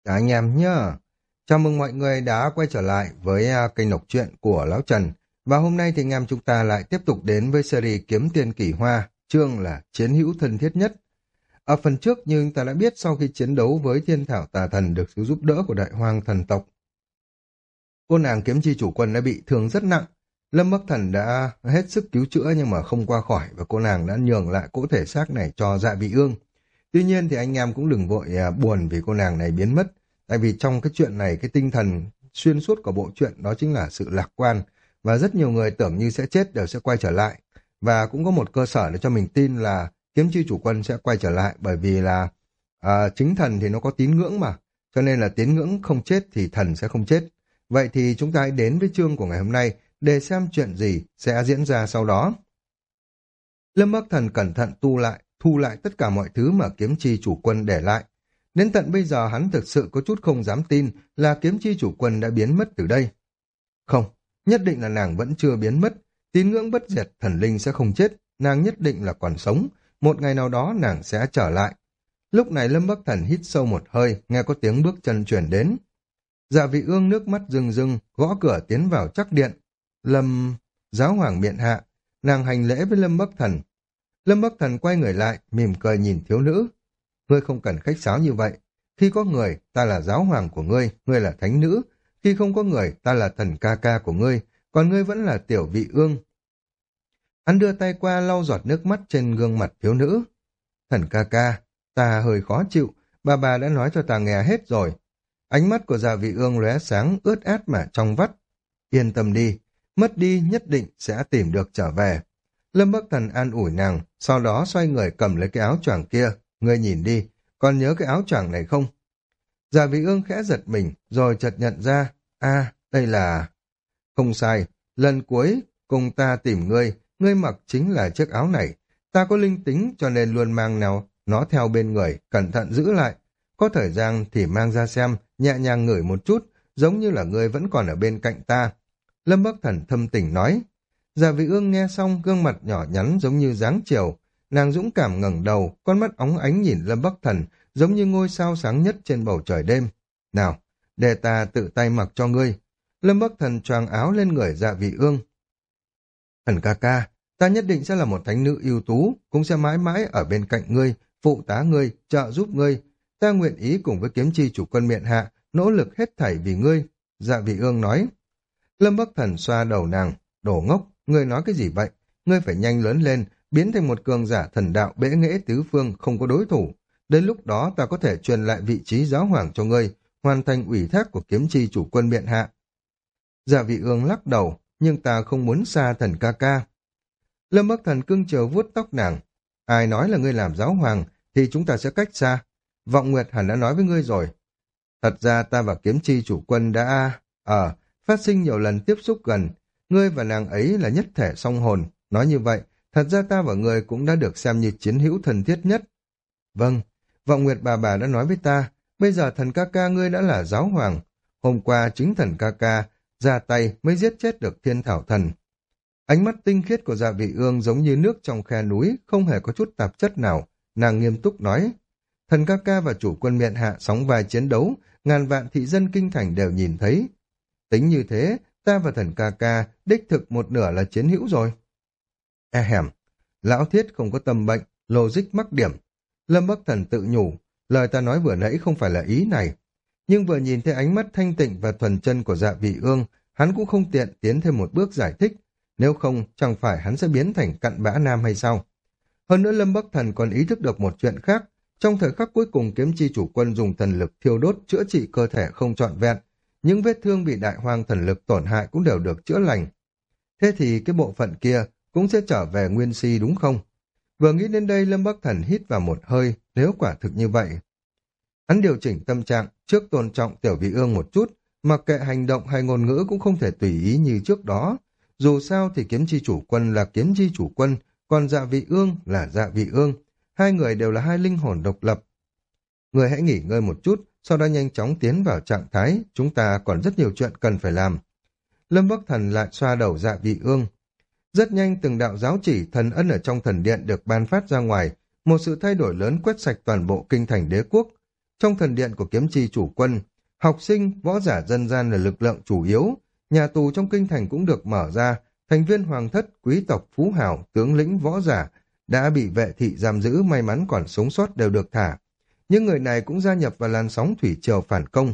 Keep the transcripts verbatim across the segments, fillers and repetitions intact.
Cả anh em nhá. Chào mừng mọi người đã quay trở lại với à, kênh đọc truyện của Lão Trần. Và hôm nay thì anh em chúng ta lại tiếp tục đến với series Kiếm Tiền Kỳ Hoa, chương là Chiến hữu thân thiết nhất. Ở phần trước như chúng ta đã biết, sau khi chiến đấu với Thiên Thảo Tà Thần được sự giúp đỡ của Đại Hoang thần tộc, cô nàng kiếm chi chủ quân đã bị thương rất nặng. Lâm Bắc Thần đã hết sức cứu chữa nhưng mà không qua khỏi, và cô nàng đã nhường lại cỗ thể xác này cho Dạ Vị Ương. Tuy nhiên thì anh em cũng đừng vội à, buồn vì cô nàng này biến mất, tại vì trong cái chuyện này, cái tinh thần xuyên suốt của bộ truyện đó chính là sự lạc quan, và rất nhiều người tưởng như sẽ chết đều sẽ quay trở lại, và cũng có một cơ sở để cho mình tin là kiếm chi chủ quân sẽ quay trở lại, bởi vì là à, chính thần thì nó có tín ngưỡng mà, cho nên là tín ngưỡng không chết thì thần sẽ không chết. Vậy thì chúng ta hãy đến với chương của ngày hôm nay để xem chuyện gì sẽ diễn ra sau đó. Lâm Bắc Thần cẩn thận tu lại, thu lại tất cả mọi thứ mà kiếm chi chủ quân để lại. Đến tận bây giờ hắn thực sự có chút không dám tin là kiếm chi chủ quân đã biến mất từ đây. Không, nhất định là nàng vẫn chưa biến mất. Tín ngưỡng bất diệt, thần linh sẽ không chết. Nàng nhất định là còn sống. Một ngày nào đó nàng sẽ trở lại. Lúc này Lâm Bắc Thần hít sâu một hơi, nghe có tiếng bước chân chuyển đến. Dạ Vị Ương nước mắt rưng rưng, gõ cửa tiến vào chắc điện. Lâm... Giáo hoàng miện hạ. Nàng hành lễ với Lâm Bắc Thần. Lâm Bắc Thần quay người lại, mỉm cười nhìn thiếu nữ. Ngươi không cần khách sáo như vậy. Khi có người, ta là giáo hoàng của ngươi, ngươi là thánh nữ. Khi không có người, ta là thần ca ca của ngươi, còn ngươi vẫn là tiểu Vị Ương. Hắn đưa tay qua lau giọt nước mắt trên gương mặt thiếu nữ. Thần ca ca, ta hơi khó chịu, bà bà đã nói cho ta nghe hết rồi. Ánh mắt của Dạ Vị Ương lóe sáng, ướt át mà trong vắt. Yên tâm đi, mất đi nhất định sẽ tìm được trở về. Lâm Bắc Thần an ủi nàng, sau đó xoay người cầm lấy cái áo choàng kia. Ngươi nhìn đi, còn nhớ cái áo choàng này không? Dạ Vị Ương khẽ giật mình, rồi chợt nhận ra, a đây là... Không sai, lần cuối cùng ta tìm ngươi, ngươi mặc chính là chiếc áo này. Ta có linh tính cho nên luôn mang nào nó theo bên người, cẩn thận giữ lại. Có thời gian thì mang ra xem, nhẹ nhàng ngửi một chút, giống như là ngươi vẫn còn ở bên cạnh ta. Lâm Bắc Thần thâm tình nói. Dạ Vị Ương nghe xong, gương mặt nhỏ nhắn giống như dáng chiều. Nàng dũng cảm ngẩng đầu, con mắt óng ánh nhìn Lâm Bắc Thần, giống như ngôi sao sáng nhất trên bầu trời đêm. Nào, để ta tự tay mặc cho ngươi. Lâm Bắc Thần choàng áo lên người Dạ Vị Ương. Thần ca ca, ta nhất định sẽ là một thánh nữ ưu tú, cũng sẽ mãi mãi ở bên cạnh ngươi, phụ tá ngươi, trợ giúp ngươi. Ta nguyện ý cùng với kiếm chi chủ quân miện hạ, nỗ lực hết thảy vì ngươi. Dạ Vị Ương nói. Lâm Bắc Thần xoa đầu nàng, đồ ngốc, ngươi nói cái gì vậy? Ngươi phải nhanh lớn lên, biến thành một cường giả thần đạo bẽ nghễ tứ phương, không có đối thủ. Đến lúc đó ta có thể truyền lại vị trí giáo hoàng cho ngươi, hoàn thành ủy thác của kiếm chi chủ quân miện hạ. Dạ Vị Ương lắc đầu, nhưng ta không muốn xa thần ca ca. Lâm Bắc Thần cưng chiều vuốt tóc nàng. Ai nói là ngươi làm giáo hoàng, thì chúng ta sẽ cách xa. Vọng Nguyệt hẳn đã nói với ngươi rồi. Thật ra ta và kiếm chi chủ quân đã... Ờ, phát sinh nhiều lần tiếp xúc gần. Ngươi và nàng ấy là nhất thể song hồn. Nói như vậy, thật ra ta và ngươi cũng đã được xem như chiến hữu thân thiết nhất. Vâng, Vọng Nguyệt bà bà đã nói với ta, bây giờ thần ca ca ngươi đã là giáo hoàng. Hôm qua chính thần ca ca ra tay mới giết chết được Thiên Thảo Thần. Ánh mắt tinh khiết của Dạ Vị Ương giống như nước trong khe núi, không hề có chút tạp chất nào. Nàng nghiêm túc nói, thần ca ca và chủ quân miện hạ sóng vai chiến đấu, ngàn vạn thị dân kinh thành đều nhìn thấy. Tính như thế, ta và thần ca ca đích thực một nửa là chiến hữu rồi. E hẻm, lão thiết không có tâm bệnh, logic mắc điểm. Lâm Bắc Thần tự nhủ, lời ta nói vừa nãy không phải là ý này. Nhưng vừa nhìn thấy ánh mắt thanh tịnh và thuần chân của Dạ Vị Ương, hắn cũng không tiện tiến thêm một bước giải thích. Nếu không, chẳng phải hắn sẽ biến thành cặn bã nam hay sao? Hơn nữa Lâm Bắc Thần còn ý thức được một chuyện khác. Trong thời khắc cuối cùng kiếm chi chủ quân dùng thần lực thiêu đốt chữa trị cơ thể không trọn vẹn. Những vết thương bị đại hoang thần lực tổn hại cũng đều được chữa lành. Thế thì cái bộ phận kia cũng sẽ trở về nguyên si đúng không? Vừa nghĩ đến đây Lâm Bắc Thần hít vào một hơi, nếu quả thực như vậy. Hắn điều chỉnh tâm trạng, trước tôn trọng tiểu Vị Ương một chút, mặc kệ hành động hay ngôn ngữ cũng không thể tùy ý như trước đó. Dù sao thì kiếm chi chủ quân là kiếm chi chủ quân, còn Dạ Vị Ương là Dạ Vị Ương. Hai người đều là hai linh hồn độc lập. Người hãy nghỉ ngơi một chút, sau đó nhanh chóng tiến vào trạng thái, chúng ta còn rất nhiều chuyện cần phải làm. Lâm Bắc Thần lại xoa đầu Dạ Vị Ương. Rất nhanh từng đạo giáo chỉ thần ân ở trong thần điện được ban phát ra ngoài, một sự thay đổi lớn quét sạch toàn bộ kinh thành đế quốc. Trong thần điện của kiếm chi chủ quân, học sinh, võ giả dân gian là lực lượng chủ yếu. Nhà tù trong kinh thành cũng được mở ra, thành viên hoàng thất, quý tộc, phú hào, tướng lĩnh, võ giả đã bị vệ thị giam giữ may mắn còn sống sót đều được thả. Những người này cũng gia nhập vào làn sóng thủy triều phản công.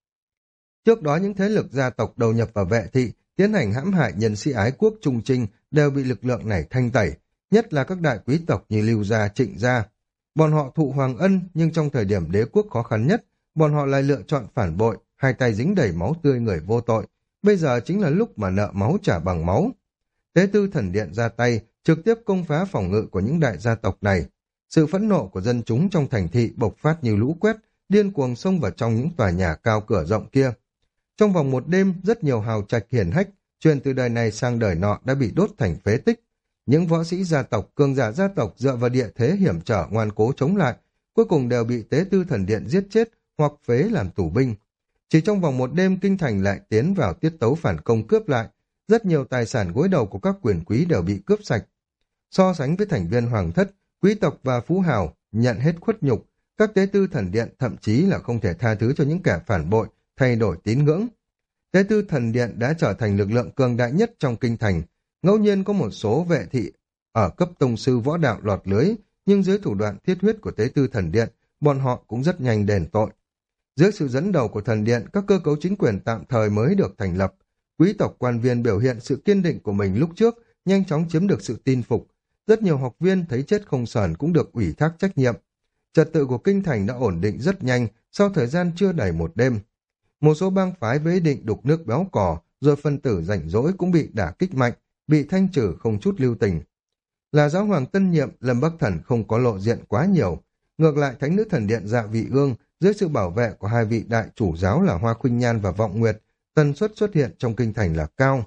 Trước đó những thế lực gia tộc đầu nhập vào vệ thị, tiến hành hãm hại nhân sĩ ái quốc trung trinh đều bị lực lượng này thanh tẩy, nhất là các đại quý tộc như Lưu gia, Trịnh gia. Bọn họ thụ hoàng ân nhưng trong thời điểm đế quốc khó khăn nhất, bọn họ lại lựa chọn phản bội, hai tay dính đầy máu tươi người vô tội. Bây giờ chính là lúc mà nợ máu trả bằng máu. Tế tư thần điện ra tay, trực tiếp công phá phòng ngự của những đại gia tộc này. Sự phẫn nộ của dân chúng trong thành thị bộc phát như lũ quét, điên cuồng xông vào trong những tòa nhà cao cửa rộng kia. Trong vòng một đêm, rất nhiều hào trạch hiển hách, truyền từ đời này sang đời nọ đã bị đốt thành phế tích. Những võ sĩ gia tộc, cường giả gia tộc dựa vào địa thế hiểm trở ngoan cố chống lại, cuối cùng đều bị tế tư thần điện giết chết hoặc phế làm tù binh. Chỉ trong vòng một đêm kinh thành lại tiến vào tiết tấu phản công cướp lại, rất nhiều tài sản gối đầu của các quyền quý đều bị cướp sạch. So sánh với thành viên hoàng thất, quý tộc và phú hào nhận hết khuất nhục, các tế tư thần điện thậm chí là không thể tha thứ cho những kẻ phản bội, thay đổi tín ngưỡng. Tế tư thần điện đã trở thành lực lượng cường đại nhất trong kinh thành, ngẫu nhiên có một số vệ thị ở cấp tông sư võ đạo lọt lưới, nhưng dưới thủ đoạn thiết huyết của tế tư thần điện, bọn họ cũng rất nhanh đền tội. Dưới sự dẫn đầu của thần điện, các cơ cấu chính quyền tạm thời mới được thành lập. Quý tộc quan viên biểu hiện sự kiên định của mình lúc trước, nhanh chóng chiếm được sự tin phục. Rất nhiều học viên thấy chết không sờn cũng được ủy thác trách nhiệm. Trật tự của kinh thành đã ổn định rất nhanh sau thời gian chưa đầy một đêm. Một số bang phái với ý định đục nước béo cò, rồi phân tử rảnh rỗi cũng bị đả kích mạnh, bị thanh trừ không chút lưu tình. Là giáo hoàng tân nhiệm, Lâm Bắc Thần không có lộ diện quá nhiều. Ngược lại thánh nữ thần điện Dạ Vị Ương, dưới sự bảo vệ của hai vị đại chủ giáo là Hoa Khuynh Nhan và Vọng Nguyệt, tần suất xuất hiện trong kinh thành là cao.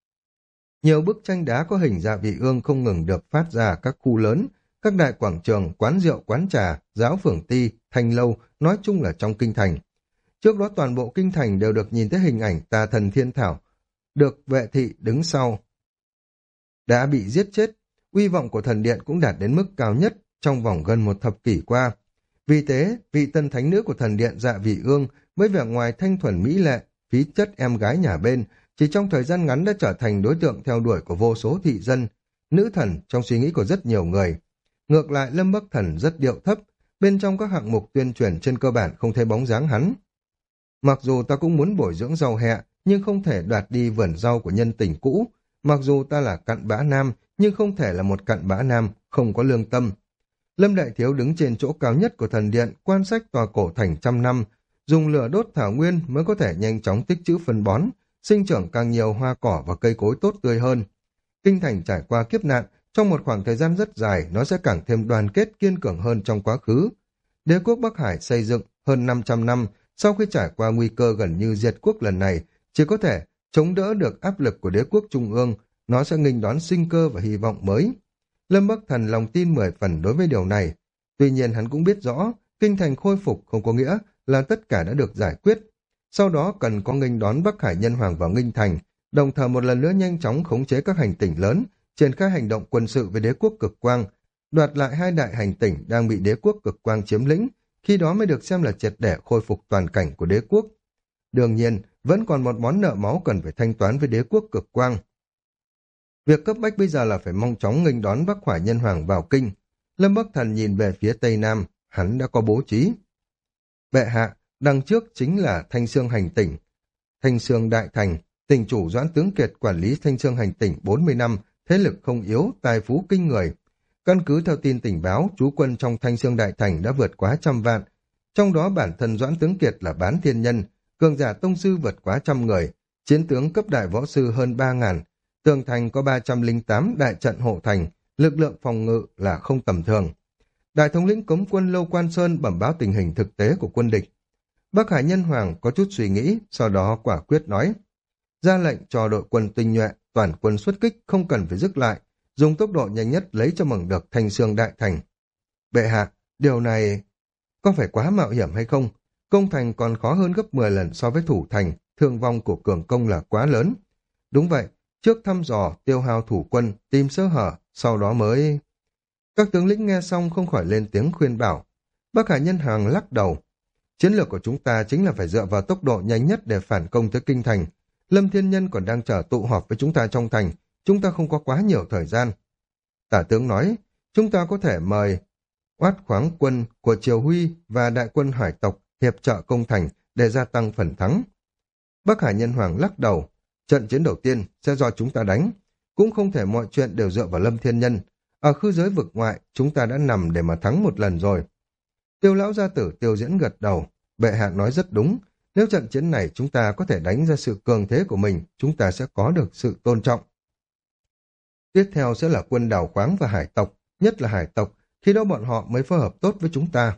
Nhiều bức tranh đá có hình Dạ Vị Ương không ngừng được phát ra các khu lớn, các đại quảng trường, quán rượu, quán trà, giáo phường ty, thanh lâu, nói chung là trong kinh thành. Trước đó toàn bộ kinh thành đều được nhìn thấy hình ảnh tà thần thiên thảo, được vệ thị đứng sau. Đã bị giết chết, uy vọng của thần điện cũng đạt đến mức cao nhất trong vòng gần một thập kỷ qua. Vì thế, vị tân thánh nữ của thần điện Dạ Vị Ương với vẻ ngoài thanh thuần mỹ lệ, phí chất em gái nhà bên, chỉ trong thời gian ngắn đã trở thành đối tượng theo đuổi của vô số thị dân, nữ thần trong suy nghĩ của rất nhiều người. Ngược lại Lâm Bắc Thần rất điệu thấp, bên trong các hạng mục tuyên truyền trên cơ bản không thấy bóng dáng hắn. Mặc dù ta cũng muốn bồi dưỡng rau hẹ, nhưng không thể đoạt đi vườn rau của nhân tình cũ. Mặc dù ta là cặn bã nam, nhưng không thể là một cặn bã nam, không có lương tâm. Lâm Đại Thiếu đứng trên chỗ cao nhất của thần điện, quan sát tòa cổ thành trăm năm, dùng lửa đốt thảo nguyên mới có thể nhanh chóng tích trữ phân bón, sinh trưởng càng nhiều hoa cỏ và cây cối tốt tươi hơn. Kinh thành trải qua kiếp nạn, trong một khoảng thời gian rất dài, nó sẽ càng thêm đoàn kết kiên cường hơn trong quá khứ. Đế quốc Bắc Hải xây dựng hơn năm trăm năm, sau khi trải qua nguy cơ gần như diệt quốc lần này, chỉ có thể chống đỡ được áp lực của đế quốc trung ương, nó sẽ nghênh đón sinh cơ và hy vọng mới. Lâm Bắc Thần lòng tin mười phần đối với điều này. Tuy nhiên hắn cũng biết rõ, kinh thành khôi phục không có nghĩa là tất cả đã được giải quyết. Sau đó cần có nghênh đón Bắc Hải Nhân Hoàng vào Nghinh Thành, đồng thời một lần nữa nhanh chóng khống chế các hành tỉnh lớn, triển khai hành động quân sự với đế quốc cực quang, đoạt lại hai đại hành tỉnh đang bị đế quốc cực quang chiếm lĩnh, khi đó mới được xem là triệt để khôi phục toàn cảnh của đế quốc. Đương nhiên, vẫn còn một món nợ máu cần phải thanh toán với đế quốc cực quang. Việc cấp bách bây giờ là phải mong chóng nghênh đón Bắc Hải Nhân Hoàng vào kinh. Lâm Bắc Thần nhìn về phía tây nam, hắn đã có bố trí. Bệ hạ, đằng trước chính là Thanh Xương hành tỉnh. Thanh Xương đại thành, tỉnh chủ Doãn Tướng Kiệt quản lý Thanh Xương hành tỉnh bốn mươi năm, thế lực không yếu, tài phú kinh người. Căn cứ theo tin tình báo, trú quân trong Thanh Xương đại thành đã vượt quá trăm vạn. Trong đó bản thân Doãn Tướng Kiệt là bán thiên nhân, cường giả tông sư vượt quá trăm người, chiến tướng cấp đại võ sư hơn ba ngàn. Tường thành có ba trăm lẻ tám đại trận hộ thành, lực lượng phòng ngự là không tầm thường. Đại thống lĩnh cấm quân Lâu Quan Sơn bẩm báo tình hình thực tế của quân địch. Bắc Hải Nhân Hoàng có chút suy nghĩ, sau đó quả quyết nói. Ra lệnh cho đội quân tinh nhuệ, toàn quân xuất kích, không cần phải dứt lại, dùng tốc độ nhanh nhất lấy cho bằng được Thanh Xương đại thành. Bệ hạ, điều này có phải quá mạo hiểm hay không? Công thành còn khó hơn gấp mười lần so với thủ thành, thương vong của cường công là quá lớn. Đúng vậy, trước thăm dò, tiêu hao thủ quân, tìm sơ hở, sau đó mới... Các tướng lĩnh nghe xong không khỏi lên tiếng khuyên bảo. Bắc Hải Nhân Hoàng lắc đầu. Chiến lược của chúng ta chính là phải dựa vào tốc độ nhanh nhất để phản công tới kinh thành. Lâm Thiên Nhân còn đang chờ tụ họp với chúng ta trong thành, chúng ta không có quá nhiều thời gian. Tả tướng nói, chúng ta có thể mời oát khoáng quân của Triều Huy và đại quân hải tộc hiệp trợ công thành để gia tăng phần thắng. Bắc Hải Nhân Hoàng lắc đầu, trận chiến đầu tiên sẽ do chúng ta đánh, cũng không thể mọi chuyện đều dựa vào Lâm Thiên Nhân. Ở khư giới vực ngoại, chúng ta đã nằm để mà thắng một lần rồi. Tiêu lão gia tử Tiêu Diễn gật đầu, bệ hạ nói rất đúng, nếu trận chiến này chúng ta có thể đánh ra sự cường thế của mình, chúng ta sẽ có được sự tôn trọng. Tiếp theo sẽ là quân đào khoáng và hải tộc, nhất là hải tộc, khi đó bọn họ mới phối hợp tốt với chúng ta.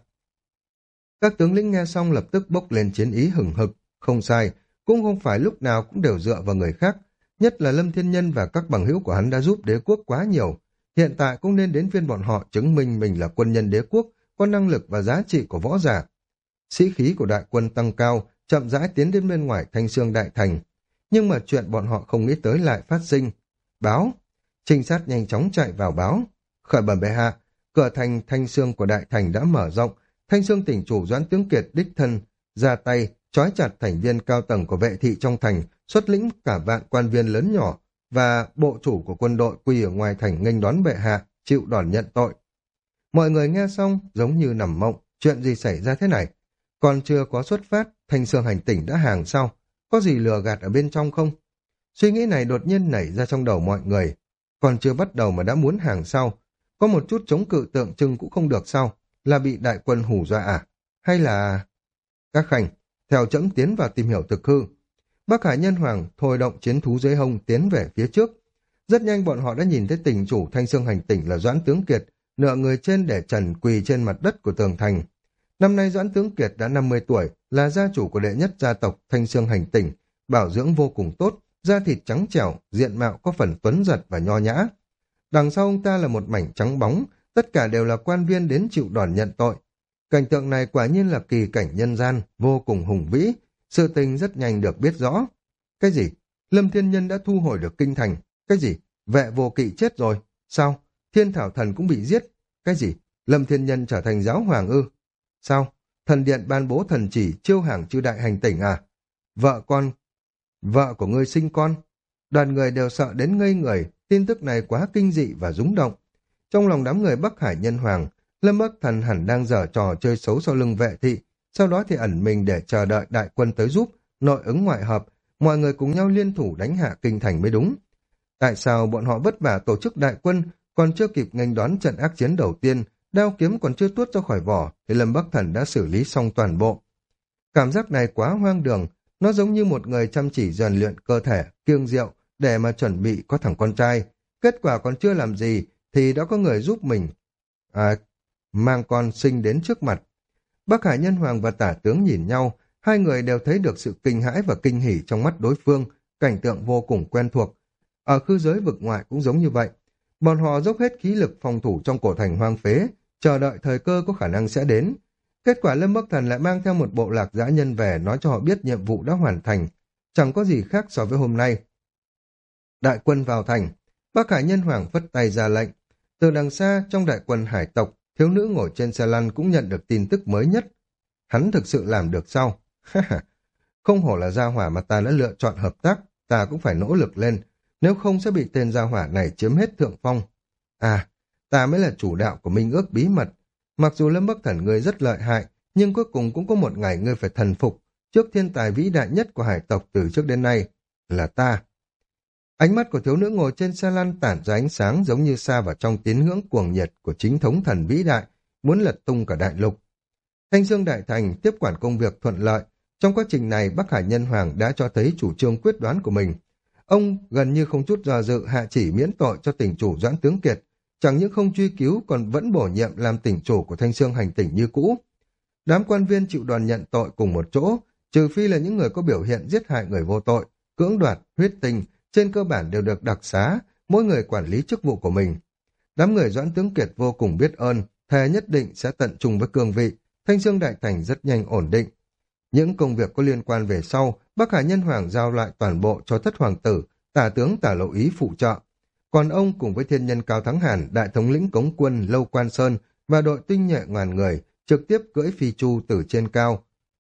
Các tướng lĩnh nghe xong lập tức bốc lên chiến ý hừng hực, không sai, cũng không phải lúc nào cũng đều dựa vào người khác, nhất là Lâm Thiên Nhân và các bằng hữu của hắn đã giúp đế quốc quá nhiều, hiện tại cũng nên đến phiên bọn họ chứng minh mình là quân nhân đế quốc, có năng lực và giá trị của võ giả. Sĩ khí của đại quân tăng cao, chậm rãi tiến đến bên ngoài Thanh Xương đại thành, nhưng mà chuyện bọn họ không nghĩ tới lại phát sinh. Báo, trinh sát nhanh chóng chạy vào báo, khởi bẩm bệ hạ, cửa thành Thanh Xương của đại thành đã mở rộng, Thanh Xương tỉnh chủ Doãn Tướng Kiệt đích thân ra tay trói chặt thành viên cao tầng của vệ thị trong thành, xuất lĩnh cả vạn quan viên lớn nhỏ và bộ chủ của quân đội quỳ ở ngoài thành nghênh đón bệ hạ, chịu đòn nhận tội. Mọi người nghe xong giống như nằm mộng, chuyện gì xảy ra thế này? Còn chưa có xuất phát, Thanh Xương hành tỉnh đã hàng sao? Có gì lừa gạt ở bên trong không? Suy nghĩ này đột nhiên nảy ra trong đầu mọi người. Còn chưa bắt đầu mà đã muốn hàng sao? Có một chút chống cự tượng trưng cũng không được sao? Là bị đại quân hù dọa à? Hay là... Các khanh, theo trẫm tiến vào tìm hiểu thực hư. Bắc Hải Nhân Hoàng thôi động chiến thú dưới hông tiến về phía trước. Rất nhanh bọn họ đã nhìn thấy tỉnh chủ Thanh Xương hành tỉnh là Doãn Tướng Kiệt, nửa người trên để trần quỳ trên mặt đất của tường thành. Năm nay Doãn Tướng Kiệt đã năm mươi tuổi, là gia chủ của đệ nhất gia tộc Thanh Xương hành tỉnh, bảo dưỡng vô cùng tốt, da thịt trắng trẻo, diện mạo có phần tuấn giật và nho nhã. Đằng sau ông ta là một mảnh trắng bóng, tất cả đều là quan viên đến chịu đòn nhận tội. Cảnh tượng này quả nhiên là kỳ cảnh nhân gian, vô cùng hùng vĩ, sự tình rất nhanh được biết rõ. Cái gì? Lâm Thiên Nhân đã thu hồi được kinh thành. Cái gì? Vệ vô kỵ chết rồi. Sao? Thiên Thảo Thần cũng bị giết. Cái gì? Lâm Thiên Nhân trở thành giáo hoàng ư? Sao? Thần điện ban bố thần chỉ chiêu hàng chư đại hành tỉnh à? Vợ con, vợ của ngươi sinh con. Đoàn người đều sợ đến ngây người, tin tức này quá kinh dị và rúng động. Trong lòng đám người Bắc Hải Nhân Hoàng, Lâm Bắc Thần hẳn đang giở trò chơi xấu sau lưng vệ thị, sau đó thì ẩn mình để chờ đợi đại quân tới giúp, nội ứng ngoại hợp, mọi người cùng nhau liên thủ đánh hạ kinh thành mới đúng. Tại sao bọn họ vất vả tổ chức đại quân, còn chưa kịp nghênh đón trận ác chiến đầu tiên, đao kiếm còn chưa tuốt ra khỏi vỏ, thì Lâm Bắc Thần đã xử lý xong toàn bộ. Cảm giác này quá hoang đường, nó giống như một người chăm chỉ rèn luyện cơ thể, kiêng rượu, để mà chuẩn bị có thằng con trai. Kết quả còn chưa làm gì, thì đã có người giúp mình à, mang con sinh đến trước mặt. Bắc Hải Nhân Hoàng và Tả Tướng nhìn nhau, hai người đều thấy được sự kinh hãi và kinh hỉ trong mắt đối phương, cảnh tượng vô cùng quen thuộc. Ở khư giới vực ngoại cũng giống như vậy. Bọn họ dốc hết khí lực phòng thủ trong cổ thành hoang phế, chờ đợi thời cơ có khả năng sẽ đến. Kết quả Lâm Bắc Thần lại mang theo một bộ lạc dã nhân về nói cho họ biết nhiệm vụ đã hoàn thành. Chẳng có gì khác so với hôm nay. Đại quân vào thành, Bắc Hải Nhân Hoàng phất tay ra lệnh. Từ đằng xa, trong đại quân hải tộc, thiếu nữ ngồi trên xe lăn cũng nhận được tin tức mới nhất. Hắn thực sự làm được sao? Không hổ là gia hỏa mà ta đã lựa chọn hợp tác, ta cũng phải nỗ lực lên, nếu không sẽ bị tên gia hỏa này chiếm hết thượng phong. À, ta mới là chủ đạo của minh ước bí mật. Mặc dù Lâm Bắc Thần ngươi rất lợi hại, nhưng cuối cùng cũng có một ngày ngươi phải thần phục trước thiên tài vĩ đại nhất của hải tộc từ trước đến nay, là ta. Ánh mắt của thiếu nữ ngồi trên xe lăn tản ra ánh sáng giống như sa vào trong tín ngưỡng cuồng nhiệt của chính thống thần vĩ đại, muốn lật tung cả đại lục. Thanh Dương Đại Thành tiếp quản công việc thuận lợi. Trong quá trình này, Bắc Hải Nhân Hoàng đã cho thấy chủ trương quyết đoán của mình. Ông gần như không chút do dự hạ chỉ miễn tội cho tỉnh chủ Doãn Tướng Kiệt, chẳng những không truy cứu còn vẫn bổ nhiệm làm tỉnh chủ của Thanh Dương hành tỉnh như cũ. Đám quan viên chịu đòn nhận tội cùng một chỗ, trừ phi là những người có biểu hiện giết hại người vô tội, cưỡng đoạt, huyết tinh, trên cơ bản đều được đặc xá, mỗi người quản lý chức vụ của mình. Đám người Doãn Tướng Kiệt vô cùng biết ơn, thề nhất định sẽ tận trung với cương vị. Thanh Dương Đại Thành rất nhanh ổn định. Những công việc có liên quan về sau, Bắc Hải Nhân Hoàng giao lại toàn bộ cho Thất Hoàng tử, Tả Tướng Tả Lộ Ý phụ trợ. Còn ông cùng với thiên nhân Cao Thắng Hàn, đại thống lĩnh Cống Quân Lâu Quan Sơn và đội tinh nhuệ ngàn người trực tiếp cưỡi phi chu từ trên cao,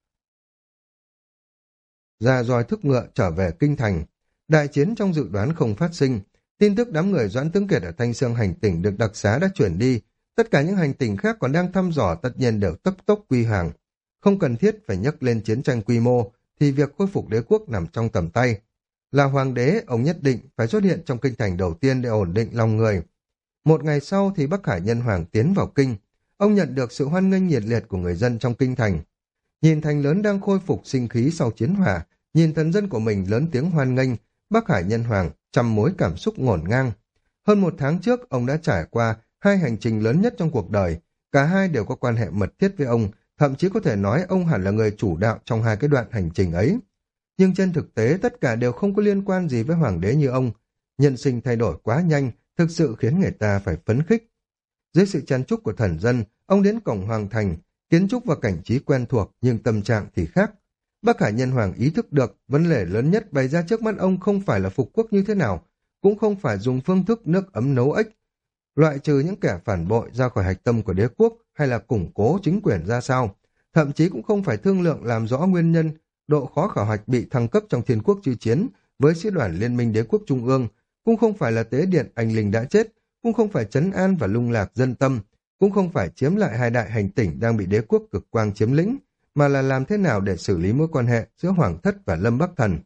ra roi thúc ngựa trở về kinh thành. Đại chiến trong dự đoán không phát sinh. Tin tức đám người Doãn Tướng Kiệt ở Thanh Xương hành tỉnh được đặc xá đã chuyển đi. Tất cả những hành tỉnh khác còn đang thăm dò tất nhiên đều tốc tốc quy hàng. Không cần thiết phải nhắc lên chiến tranh quy mô, thì việc khôi phục đế quốc nằm trong tầm tay. Là hoàng đế, ông nhất định phải xuất hiện trong kinh thành đầu tiên để ổn định lòng người. Một ngày sau thì Bắc Hải Nhân Hoàng tiến vào kinh. Ông nhận được sự hoan nghênh nhiệt liệt của người dân trong kinh thành. Nhìn thành lớn đang khôi phục sinh khí sau chiến hỏa, nhìn thần dân của mình lớn tiếng hoan nghênh, Bắc Hải Nhân Hoàng trăm mối cảm xúc ngổn ngang. Hơn một tháng trước, ông đã trải qua hai hành trình lớn nhất trong cuộc đời. Cả hai đều có quan hệ mật thiết với ông, thậm chí có thể nói ông hẳn là người chủ đạo trong hai cái đoạn hành trình ấy. Nhưng trên thực tế, tất cả đều không có liên quan gì với hoàng đế như ông. Nhân sinh thay đổi quá nhanh, thực sự khiến người ta phải phấn khích. Dưới sự chăn chúc của thần dân, ông đến cổng hoàng thành, kiến trúc và cảnh trí quen thuộc nhưng tâm trạng thì khác. Bắc Hải Nhân Hoàng ý thức được vấn đề lớn nhất bày ra trước mắt ông không phải là phục quốc như thế nào, cũng không phải dùng phương thức nước ấm nấu ếch, loại trừ những kẻ phản bội ra khỏi hạch tâm của đế quốc hay là củng cố chính quyền ra sao, thậm chí cũng không phải thương lượng làm rõ nguyên nhân độ khó khảo hạch bị thăng cấp trong thiên quốc chư chiến với sĩ đoàn liên minh đế quốc trung ương, cũng không phải là tế điện anh linh đã chết, cũng không phải trấn an và lung lạc dân tâm, cũng không phải chiếm lại hai đại hành tỉnh đang bị đế quốc cực quang chiếm lĩnh, mà là làm thế nào để xử lý mối quan hệ giữa Hoàng thất và Lâm Bắc Thần.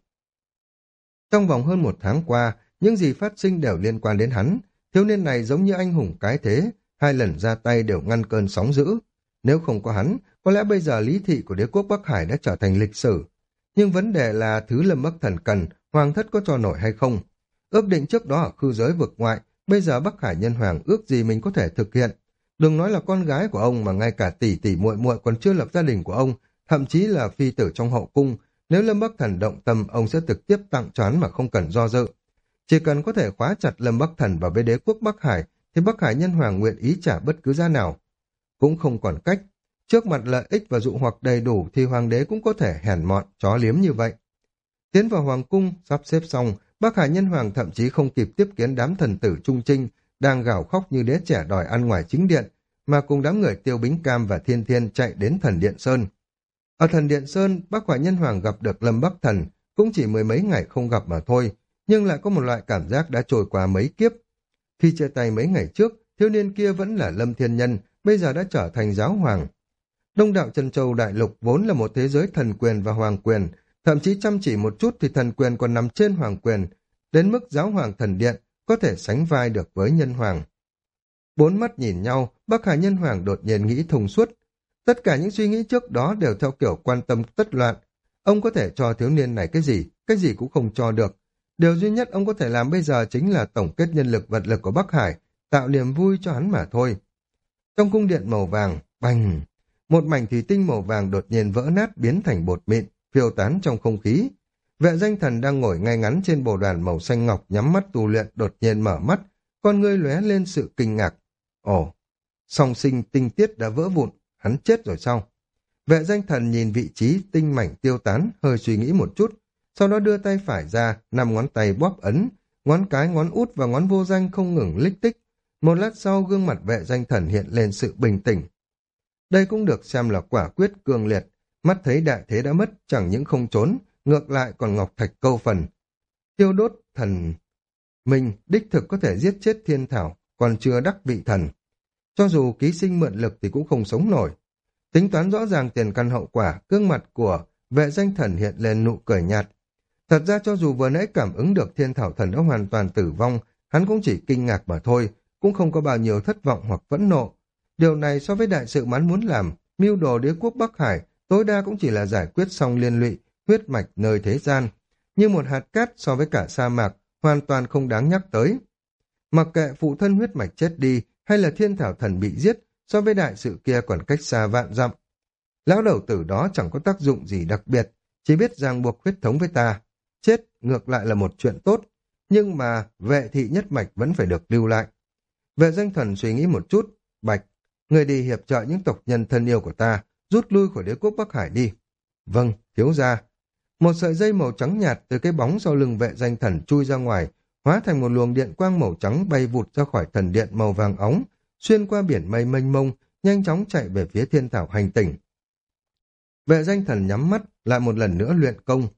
Trong vòng hơn một tháng qua, những gì phát sinh đều liên quan đến hắn. Thiếu niên này giống như anh hùng cái thế, hai lần ra tay đều ngăn cơn sóng dữ. Nếu không có hắn, có lẽ bây giờ lý thị của đế quốc Bắc Hải đã trở thành lịch sử. Nhưng vấn đề là thứ Lâm Bắc Thần cần, Hoàng thất có cho nổi hay không? Ước định trước đó ở khư giới vực ngoại, bây giờ Bắc Hải Nhân Hoàng ước gì mình có thể thực hiện. Đừng nói là con gái của ông mà ngay cả tỷ tỷ muội muội còn chưa lập gia đình của ông, thậm chí là phi tử trong hậu cung, nếu Lâm Bắc Thần động tâm, ông sẽ trực tiếp tặng cho hắn mà không cần do dự. Chỉ cần có thể khóa chặt Lâm Bắc Thần vào với đế quốc Bắc Hải, thì Bắc Hải Nhân Hoàng nguyện ý trả bất cứ giá nào. Cũng không còn cách. Trước mặt lợi ích và dụ hoặc đầy đủ thì hoàng đế cũng có thể hèn mọn, chó liếm như vậy. Tiến vào hoàng cung, sắp xếp xong, Bắc Hải Nhân Hoàng thậm chí không kịp tiếp kiến đám thần tử trung trinh, đang gào khóc như đứa trẻ đòi ăn ngoài chính điện, mà cùng đám người Tiêu Bính Cam và Thiên Thiên chạy đến Thần Điện Sơn. Ở Thần Điện Sơn, Bắc Hải Nhân Hoàng gặp được Lâm Bắc Thần, cũng chỉ mười mấy ngày không gặp mà thôi, nhưng lại có một loại cảm giác đã trôi qua mấy kiếp. Khi chia tay mấy ngày trước, thiếu niên kia vẫn là Lâm Thiên Nhân, bây giờ đã trở thành giáo hoàng. Đông đạo Trân Châu Đại Lục vốn là một thế giới thần quyền và hoàng quyền, thậm chí chăm chỉ một chút thì thần quyền còn nằm trên hoàng quyền, đến mức giáo hoàng thần điện có thể sánh vai được với nhân hoàng. Bốn mắt nhìn nhau, Bắc Hải Nhân Hoàng đột nhiên nghĩ thông suốt. Tất cả những suy nghĩ trước đó đều theo kiểu quan tâm tất loạn. Ông có thể cho thiếu niên này cái gì, cái gì cũng không cho được. Điều duy nhất ông có thể làm bây giờ chính là tổng kết nhân lực vật lực của Bắc Hải, tạo niềm vui cho hắn mà thôi. Trong cung điện màu vàng, bành, một mảnh thủy tinh màu vàng đột nhiên vỡ nát biến thành bột mịn, phiêu tán trong không khí. Vệ danh thần đang ngồi ngay ngắn trên bồ đoàn màu xanh ngọc nhắm mắt tu luyện đột nhiên mở mắt, con ngươi lóe lên sự kinh ngạc. Ồ, song sinh tinh tiết đã vỡ vụn, hắn chết rồi sao? Vệ danh thần nhìn vị trí tinh mảnh tiêu tán, hơi suy nghĩ một chút, sau đó đưa tay phải ra, năm ngón tay bóp ấn, ngón cái, ngón út và ngón vô danh không ngừng lích tích. Một lát sau gương mặt vệ danh thần hiện lên sự bình tĩnh. Đây cũng được xem là quả quyết cường liệt, mắt thấy đại thế đã mất, chẳng những không trốn, ngược lại còn ngọc thạch câu phần. Tiêu đốt thần mình đích thực có thể giết chết thiên thảo, còn chưa đắc vị thần. Cho dù ký sinh mượn lực thì cũng không sống nổi. Tính toán rõ ràng tiền căn hậu quả, gương mặt của vệ danh thần hiện lên nụ cười nhạt. Thật ra cho dù vừa nãy cảm ứng được thiên thảo thần đã hoàn toàn tử vong, hắn cũng chỉ kinh ngạc mà thôi, cũng không có bao nhiêu thất vọng hoặc phẫn nộ. Điều này so với đại sự mà hắn muốn làm, mưu đồ đế quốc Bắc Hải, tối đa cũng chỉ là giải quyết xong liên lụy, huyết mạch nơi thế gian. Như một hạt cát so với cả sa mạc, hoàn toàn không đáng nhắc tới. Mặc kệ phụ thân huyết mạch chết đi, hay là thiên thảo thần bị giết, so với đại sự kia còn cách xa vạn dặm. Lão đầu tử đó chẳng có tác dụng gì đặc biệt, chỉ biết ràng buộc huyết thống với ta. Chết ngược lại là một chuyện tốt, nhưng mà vệ thị nhất mạch vẫn phải được lưu lại. Vệ danh thần suy nghĩ một chút, Bạch, người đi hiệp trợ những tộc nhân thân yêu của ta, rút lui khỏi đế quốc Bắc Hải đi. Vâng, thiếu gia. Một sợi dây màu trắng nhạt từ cái bóng sau lưng vệ danh thần chui ra ngoài, hóa thành một luồng điện quang màu trắng bay vụt ra khỏi thần điện màu vàng óng, xuyên qua biển mây mênh mông, nhanh chóng chạy về phía thiên thảo hành tỉnh. Vệ danh thần nhắm mắt, lại một lần nữa luyện công.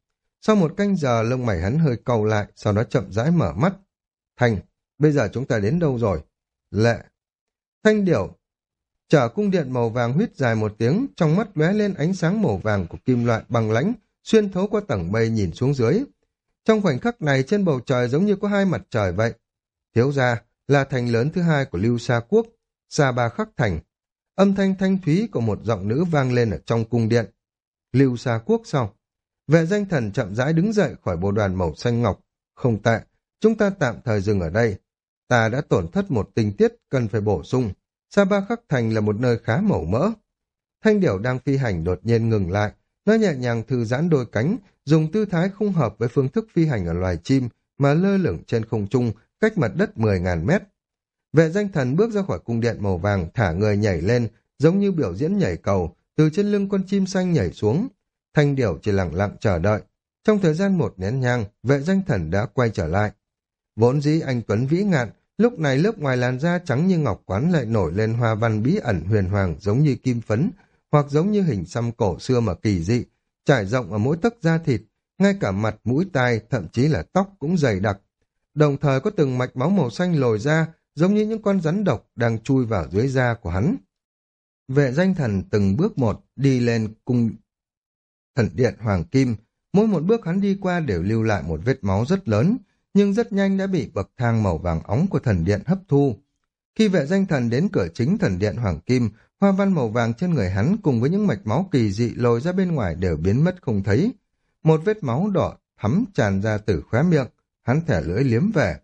Sau một canh giờ lông mày hắn hơi cau lại, sau đó chậm rãi mở mắt. Thanh, bây giờ chúng ta đến đâu rồi? Lệ. Thanh điểu chở cung điện màu vàng huýt dài một tiếng, trong mắt lóe lên ánh sáng màu vàng của kim loại băng lãnh, xuyên thấu qua tầng mây nhìn xuống dưới. Trong khoảnh khắc này trên bầu trời giống như có hai mặt trời vậy. Thiếu gia là thành lớn thứ hai của Lưu Sa Quốc, Sa Ba Khắc Thành. Âm thanh thanh thúy của một giọng nữ vang lên ở trong cung điện. Lưu Sa Quốc sao? Vệ danh thần chậm rãi đứng dậy khỏi bộ đoàn màu xanh ngọc. Không tệ, chúng ta tạm thời dừng ở đây. Ta đã tổn thất một tình tiết cần phải bổ sung. Sa Ba Khắc Thành là một nơi khá màu mỡ. Thanh điểu đang phi hành đột nhiên ngừng lại. Nó nhẹ nhàng thư giãn đôi cánh, dùng tư thái không hợp với phương thức phi hành ở loài chim mà lơ lửng trên không trung, cách mặt đất mười ngàn mét. Vệ danh thần bước ra khỏi cung điện màu vàng, thả người nhảy lên, giống như biểu diễn nhảy cầu, từ trên lưng con chim xanh nhảy xuống. Thanh điểu chỉ lặng lặng chờ đợi. Trong thời gian một nén nhang, vệ danh thần đã quay trở lại. Vốn dĩ anh Tuấn vĩ ngạn, lúc này lớp ngoài làn da trắng như ngọc quán lại nổi lên hoa văn bí ẩn huyền hoàng giống như kim phấn, hoặc giống như hình xăm cổ xưa mà kỳ dị, trải rộng ở mỗi tấc da thịt, ngay cả mặt, mũi, tai, thậm chí là tóc cũng dày đặc. Đồng thời có từng mạch máu màu xanh lồi ra, giống như những con rắn độc đang chui vào dưới da của hắn. Vệ danh thần từng bước một đi lên cung thần điện hoàng kim, mỗi một bước hắn đi qua đều lưu lại một vết máu rất lớn, nhưng rất nhanh đã bị bậc thang màu vàng óng của thần điện hấp thu. Khi vệ danh thần đến cửa chính thần điện hoàng kim, hoa văn màu vàng trên người hắn cùng với những mạch máu kỳ dị lồi ra bên ngoài đều biến mất không thấy. Một vết máu đỏ thắm tràn ra từ khóe miệng, hắn thẻ lưỡi liếm về.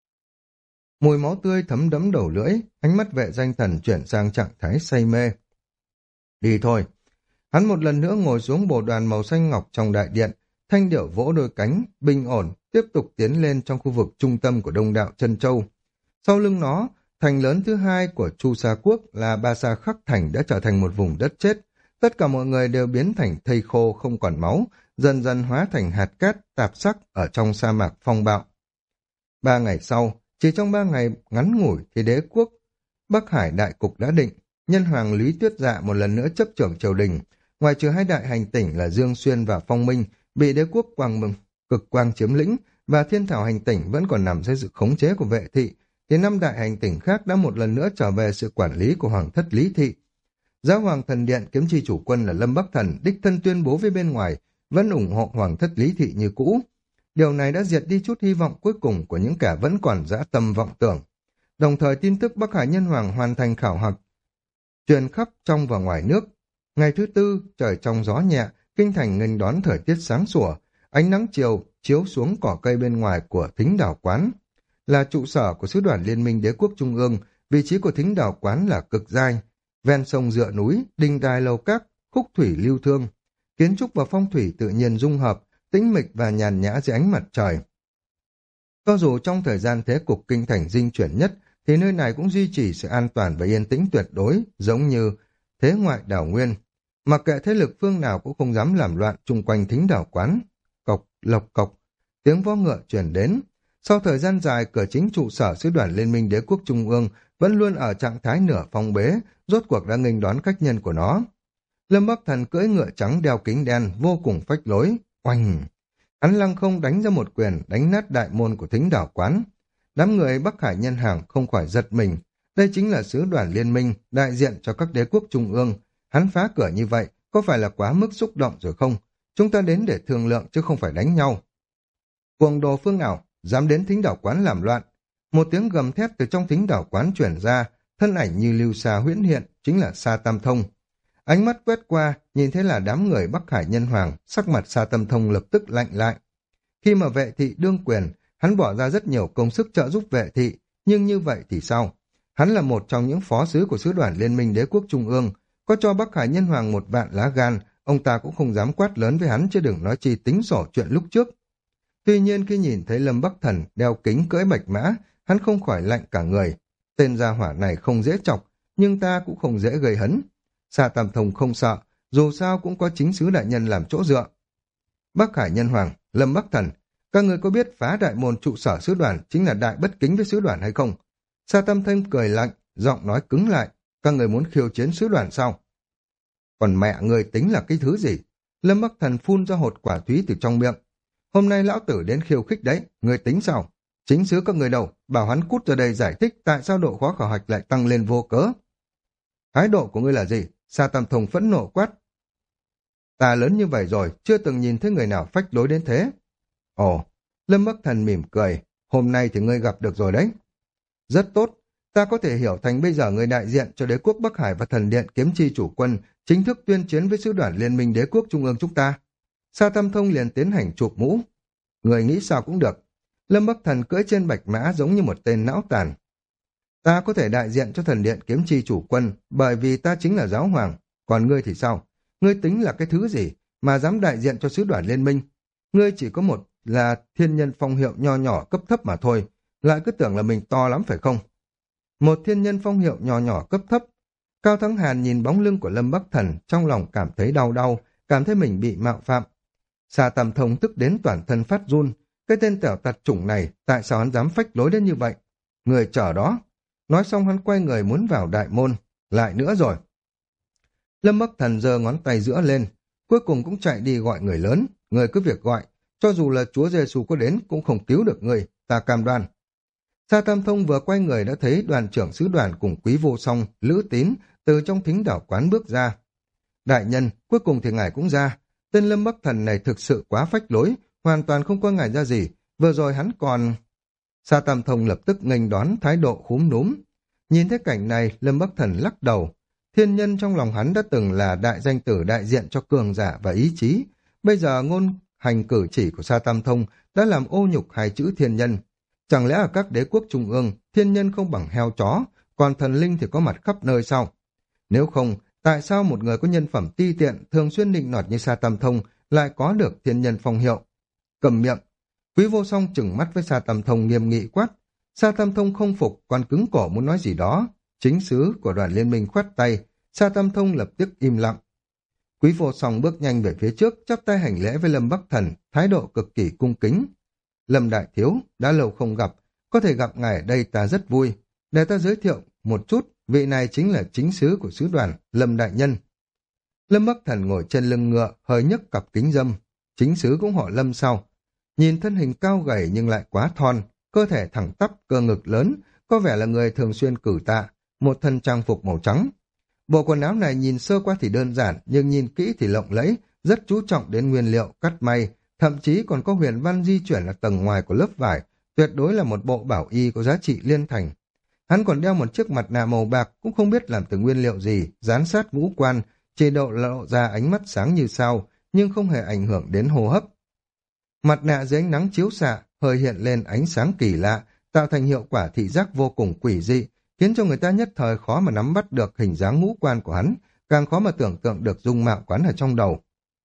Mùi máu tươi thấm đẫm đầu lưỡi, ánh mắt vệ danh thần chuyển sang trạng thái say mê. Đi thôi. Hắn một lần nữa ngồi xuống bồ đoàn màu xanh ngọc trong đại điện, thanh điểu vỗ đôi cánh, bình ổn, tiếp tục tiến lên trong khu vực trung tâm của đông đạo Chân Châu. Sau lưng nó, thành lớn thứ hai của Chu Sa Quốc là Ba Sa Khắc Thành đã trở thành một vùng đất chết. Tất cả mọi người đều biến thành thây khô không còn máu, dần dần hóa thành hạt cát tạp sắc ở trong sa mạc phong bạo. Ba ngày sau, chỉ trong ba ngày ngắn ngủi thì đế quốc Bắc Hải đại cục đã định, nhân hoàng Lý Tuyết Dạ một lần nữa chấp trưởng triều đình, ngoài trừ hai đại hành tỉnh là Dương Xuyên và Phong Minh bị đế quốc Quang Mừng cực quang chiếm lĩnh và Thiên Thảo hành tỉnh vẫn còn nằm dưới sự khống chế của Vệ thị, thì năm đại hành tỉnh khác đã một lần nữa trở về sự quản lý của hoàng thất Lý thị. Giáo hoàng thần điện kiếm chi chủ quân là Lâm Bắc Thần đích thân tuyên bố với bên ngoài vẫn ủng hộ hoàng thất Lý thị như cũ. Điều này đã diệt đi chút hy vọng cuối cùng của những kẻ vẫn còn dã tâm vọng tưởng. Đồng thời tin tức Bắc Hải Nhân Hoàng hoàn thành khảo hạch truyền khắp trong và ngoài nước. Ngày thứ tư, trời trong gió nhẹ, kinh thành nghênh đón thời tiết sáng sủa, ánh nắng chiều chiếu xuống cỏ cây bên ngoài của Thính Đảo Quán. Là trụ sở của sứ đoàn Liên minh Đế quốc Trung ương, vị trí của Thính Đảo Quán là cực giai, ven sông dựa núi, đình đài lầu các, khúc thủy lưu thương, kiến trúc và phong thủy tự nhiên dung hợp, tĩnh mịch và nhàn nhã dưới ánh mặt trời. Cho dù trong thời gian thế cục kinh thành dinh chuyển nhất, thì nơi này cũng duy trì sự an toàn và yên tĩnh tuyệt đối, giống như thế ngoại đảo nguyên. Mặc kệ thế lực phương nào cũng không dám làm loạn chung quanh Thính Đảo Quán. Cộc, lộc cộc, tiếng vó ngựa truyền đến. Sau thời gian dài, cửa chính trụ sở sứ đoàn Liên minh Đế quốc Trung ương vẫn luôn ở trạng thái nửa phong bế, rốt cuộc đã nghênh đón khách nhân của nó. Lâm Bắc Thần cưỡi ngựa trắng đeo kính đen, vô cùng phách lối. Oanh! Hắn lăng không đánh ra một quyền, đánh nát đại môn của Thính Đảo Quán. Đám người Bắc Hải Nhân Hàng không khỏi giật mình. Đây chính là sứ đoàn Liên minh, đại diện cho các đế quốc Trung ương. Hắn phá cửa như vậy, có phải là quá mức xúc động rồi không? Chúng ta đến để thương lượng chứ không phải đánh nhau. Cuồng đồ phương nào, dám đến Thính Đảo Quán làm loạn. Một tiếng gầm thét từ trong Thính Đảo Quán chuyển ra, thân ảnh như lưu xa huyễn hiện, chính là Sa Tam Thông. Ánh mắt quét qua, nhìn thấy là đám người Bắc Hải Nhân Hoàng, sắc mặt Sa Tam Thông lập tức lạnh lại. Khi mà Vệ thị đương quyền, hắn bỏ ra rất nhiều công sức trợ giúp Vệ thị, nhưng như vậy thì sao? Hắn là một trong những phó sứ của sứ đoàn Liên minh Đế quốc Trung ương, có cho Bắc Hải Nhân Hoàng một vạn lá gan, ông ta cũng không dám quát lớn với hắn chứ đừng nói chi tính sổ chuyện lúc trước. Tuy nhiên khi nhìn thấy Lâm Bắc Thần đeo kính cưỡi bạch mã, hắn không khỏi lạnh cả người. Tên gia hỏa này không dễ chọc, nhưng ta cũng không dễ gây hấn. Sa Tam Thông không sợ, dù sao cũng có chính sứ đại nhân làm chỗ dựa. Bắc Hải Nhân Hoàng, Lâm Bắc Thần, các người có biết phá đại môn trụ sở sứ đoàn chính là đại bất kính với sứ đoàn hay không? Sa Tam Thông cười lạnh, giọng nói cứng lại, các người muốn khiêu chiến sứ đoàn sao? Còn mẹ người tính là cái thứ gì? Lâm Bắc Thần phun ra hột quả thúy từ trong miệng. Hôm nay lão tử đến khiêu khích đấy, người tính sao? Chính sứ các người đâu, bảo hắn cút ra đây giải thích tại sao độ khó khảo hạch lại tăng lên vô cớ. Thái độ của ngươi là gì? Sa Tam Thông phẫn nộ quát. Ta lớn như vậy rồi, chưa từng nhìn thấy người nào phách lối đến thế. Ồ, Lâm Bắc Thần mỉm cười, hôm nay thì ngươi gặp được rồi đấy. Rất tốt, ta có thể hiểu thành bây giờ người đại diện cho đế quốc Bắc Hải và thần điện kiếm chi chủ quân chính thức tuyên chiến với sứ đoàn liên minh đế quốc trung ương chúng ta. Sa Tam Thông liền tiến hành chụp mũ. Người nghĩ sao cũng được. Lâm Bắc Thần cưỡi trên bạch mã giống như một tên não tàn. Ta có thể đại diện cho thần điện kiếm chi chủ quân bởi vì ta chính là giáo hoàng. Còn ngươi thì sao? Ngươi tính là cái thứ gì mà dám đại diện cho sứ đoàn liên minh? Ngươi chỉ có một là thiên nhân phong hiệu nho nhỏ cấp thấp mà thôi, lại cứ tưởng là mình to lắm phải không? Một thiên nhân phong hiệu nhỏ nhỏ cấp thấp. Cao Thắng Hàn nhìn bóng lưng của Lâm Bắc Thần, trong lòng cảm thấy đau đau, cảm thấy mình bị mạo phạm. Sa Tam Thông tức đến toàn thân phát run, cái tên tẻo tặt chủng này, tại sao hắn dám phách lối đến như vậy? Người chờ đó. Nói xong hắn quay người muốn vào đại môn, lại nữa rồi. Lâm Bắc Thần giơ ngón tay giữa lên, cuối cùng cũng chạy đi gọi người lớn, người cứ việc gọi, cho dù là Chúa Giêsu có đến cũng không cứu được người, ta cam đoan. Sa Tam Thông vừa quay người đã thấy đoàn trưởng sứ đoàn cùng Quý Vô Song, Lữ Tín từ trong thính đảo quán bước ra. Đại nhân, cuối cùng thì ngài cũng ra. Tên Lâm Bắc Thần này thực sự quá phách lối, hoàn toàn không có ngài ra gì. Vừa rồi hắn còn... Sa Tam Thông lập tức nghênh đón thái độ khúm núm. Nhìn thấy cảnh này, Lâm Bắc Thần lắc đầu. Thiên nhân trong lòng hắn đã từng là đại danh tử đại diện cho cường giả và ý chí. Bây giờ ngôn hành cử chỉ của Sa Tam Thông đã làm ô nhục hai chữ thiên nhân. Chẳng lẽ ở các đế quốc trung ương, thiên nhân không bằng heo chó, còn thần linh thì có mặt khắp nơi sao? Nếu không, tại sao một người có nhân phẩm ti tiện, thường xuyên nịnh nọt như Sa Tam Thông lại có được thiên nhân phong hiệu? Cầm miệng. Quý Vô Song trừng mắt với Sa Tam Thông nghiêm nghị quát. Sa Tam Thông không phục, còn cứng cổ muốn nói gì đó. Chính sứ của đoàn liên minh khoát tay, Sa Tam Thông lập tức im lặng. Quý Vô Song bước nhanh về phía trước, chắp tay hành lễ với Lâm Bắc Thần, thái độ cực kỳ cung kính. Lâm đại thiếu, đã lâu không gặp, có thể gặp ngài ở đây ta rất vui. Để ta giới thiệu một chút, vị này chính là chính sứ của sứ đoàn, Lâm đại nhân. Lâm Bắc Thần ngồi trên lưng ngựa, hơi nhấc cặp kính dâm. Chính sứ cũng họ Lâm sau. Nhìn thân hình cao gầy nhưng lại quá thon, cơ thể thẳng tắp, cơ ngực lớn, có vẻ là người thường xuyên cử tạ, một thân trang phục màu trắng. Bộ quần áo này nhìn sơ qua thì đơn giản, nhưng nhìn kỹ thì lộng lẫy, rất chú trọng đến nguyên liệu, cắt may, thậm chí còn có huyền văn di chuyển ở tầng ngoài của lớp vải, tuyệt đối là một bộ bảo y có giá trị liên thành. Hắn còn đeo một chiếc mặt nạ màu bạc, cũng không biết làm từ nguyên liệu gì, dán sát ngũ quan, chỉ độ lộ ra ánh mắt sáng như sao, nhưng không hề ảnh hưởng đến hô hấp. Mặt nạ dưới ánh nắng chiếu xạ, hơi hiện lên ánh sáng kỳ lạ, tạo thành hiệu quả thị giác vô cùng quỷ dị, khiến cho người ta nhất thời khó mà nắm bắt được hình dáng ngũ quan của hắn, càng khó mà tưởng tượng được dung mạo quán ở trong đầu.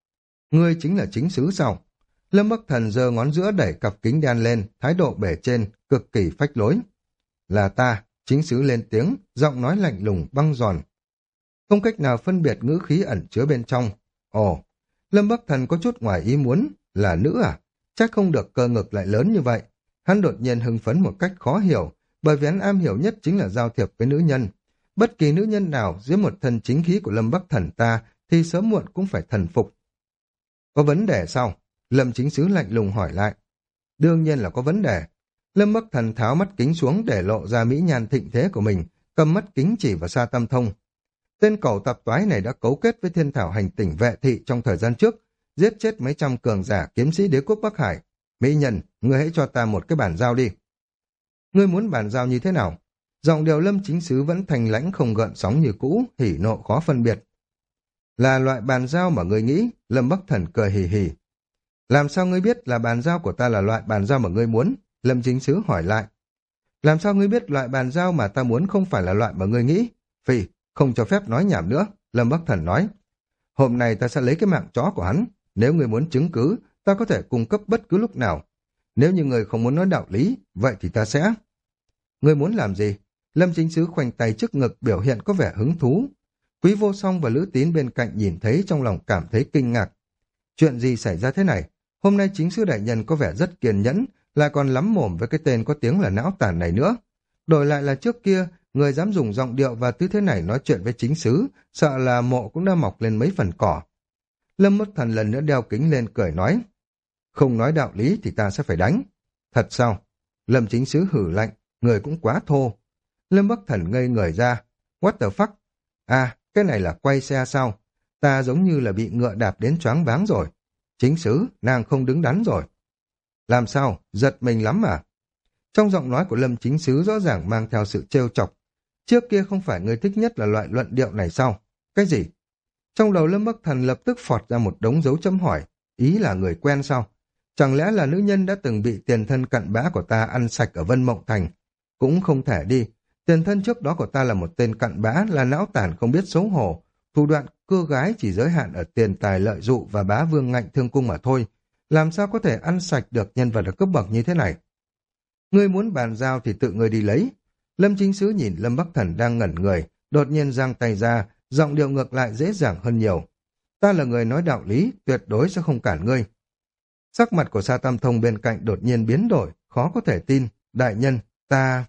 Ngươi chính là chính sứ sao? Lâm Bắc Thần giơ ngón giữa đẩy cặp kính đen lên, thái độ bề trên, cực kỳ phách lối. Là ta, chính sứ lên tiếng, giọng nói lạnh lùng, băng giòn. Không cách nào phân biệt ngữ khí ẩn chứa bên trong. Ồ, Lâm Bắc Thần có chút ngoài ý muốn, là nữ à? Chắc không được cơ ngực lại lớn như vậy. Hắn đột nhiên hưng phấn một cách khó hiểu, bởi vì hắn am hiểu nhất chính là giao thiệp với nữ nhân. Bất kỳ nữ nhân nào dưới một thân chính khí của Lâm Bắc Thần ta thì sớm muộn cũng phải thần phục. Có vấn đề sao? Lâm chính sứ lạnh lùng hỏi lại. Đương nhiên là có vấn đề. Lâm Bắc Thần tháo mắt kính xuống để lộ ra mỹ nhan thịnh thế của mình, cầm mắt kính chỉ vào Sa Tam Thông. Tên cẩu tạp toái này đã cấu kết với thiên thảo hành tỉnh vệ thị trong thời gian trước, giết chết mấy trăm cường giả kiếm sĩ đế quốc Bắc Hải. Mỹ nhân, ngươi hãy cho ta một cái bản giao đi. Ngươi muốn bản giao như thế nào? Giọng điệu Lâm chính sứ vẫn thành lãnh không gợn sóng như cũ, hỉ nộ khó phân biệt. Là loại bàn giao mà ngươi nghĩ? Lâm Bắc Thần cười hì hì. Làm sao ngươi biết là bàn giao của ta là loại bàn giao mà ngươi muốn? Lâm chính sứ hỏi lại. Làm sao ngươi biết loại bàn giao mà ta muốn không phải là loại mà ngươi nghĩ? Phì, không cho phép nói nhảm nữa. Lâm Bắc Thần nói. Hôm nay ta sẽ lấy cái mạng chó của hắn. Nếu ngươi muốn chứng cứ, ta có thể cung cấp bất cứ lúc nào. Nếu như ngươi không muốn nói đạo lý, vậy thì ta sẽ... Ngươi muốn làm gì? Lâm chính sứ khoanh tay trước ngực biểu hiện có vẻ hứng thú. Quý Vô Song và Lữ Tín bên cạnh nhìn thấy trong lòng cảm thấy kinh ngạc. Chuyện gì xảy ra thế này? Hôm nay chính sứ đại nhân có vẻ rất kiên nhẫn, lại còn lắm mồm với cái tên có tiếng là não tàn này nữa. Đổi lại là trước kia, người dám dùng giọng điệu và tư thế này nói chuyện với chính sứ, sợ là mộ cũng đã mọc lên mấy phần cỏ. Lâm Mất Thần lần nữa đeo kính lên cười nói. Không nói đạo lý thì ta sẽ phải đánh. Thật sao? Lâm Chính Sứ hử lạnh, người cũng quá thô. Lâm Bắc Thần ngây người ra. What the fuck? À, cái này là quay xe sao? Ta giống như là bị ngựa đạp đến choáng váng rồi. Chính Sứ, nàng không đứng đắn rồi. Làm sao? Giật mình lắm à? Trong giọng nói của Lâm Chính Sứ rõ ràng mang theo sự trêu chọc. Trước kia không phải người thích nhất là loại luận điệu này sao? Cái gì? Trong đầu Lâm Bắc Thần lập tức phọt ra một đống dấu chấm hỏi. Ý là người quen sao? Chẳng lẽ là nữ nhân đã từng bị tiền thân cặn bã của ta ăn sạch ở Vân Mộng Thành? Cũng không thể đi. Tiền thân trước đó của ta là một tên cặn bã, là não tàn không biết xấu hổ. Thủ đoạn cưa gái chỉ giới hạn ở tiền tài lợi dụ và bá vương ngạnh thương cung mà thôi. Làm sao có thể ăn sạch được nhân vật ở cấp bậc như thế này? Ngươi muốn bàn giao thì tự ngươi đi lấy. Lâm Chính Sứ nhìn Lâm Bắc Thần đang ngẩn người, đột nhiên giang tay ra, giọng điệu ngược lại dễ dàng hơn nhiều. Ta là người nói đạo lý, tuyệt đối sẽ không cản ngươi. Sắc mặt của Sa Tam Thông bên cạnh đột nhiên biến đổi, khó có thể tin. Đại nhân, ta...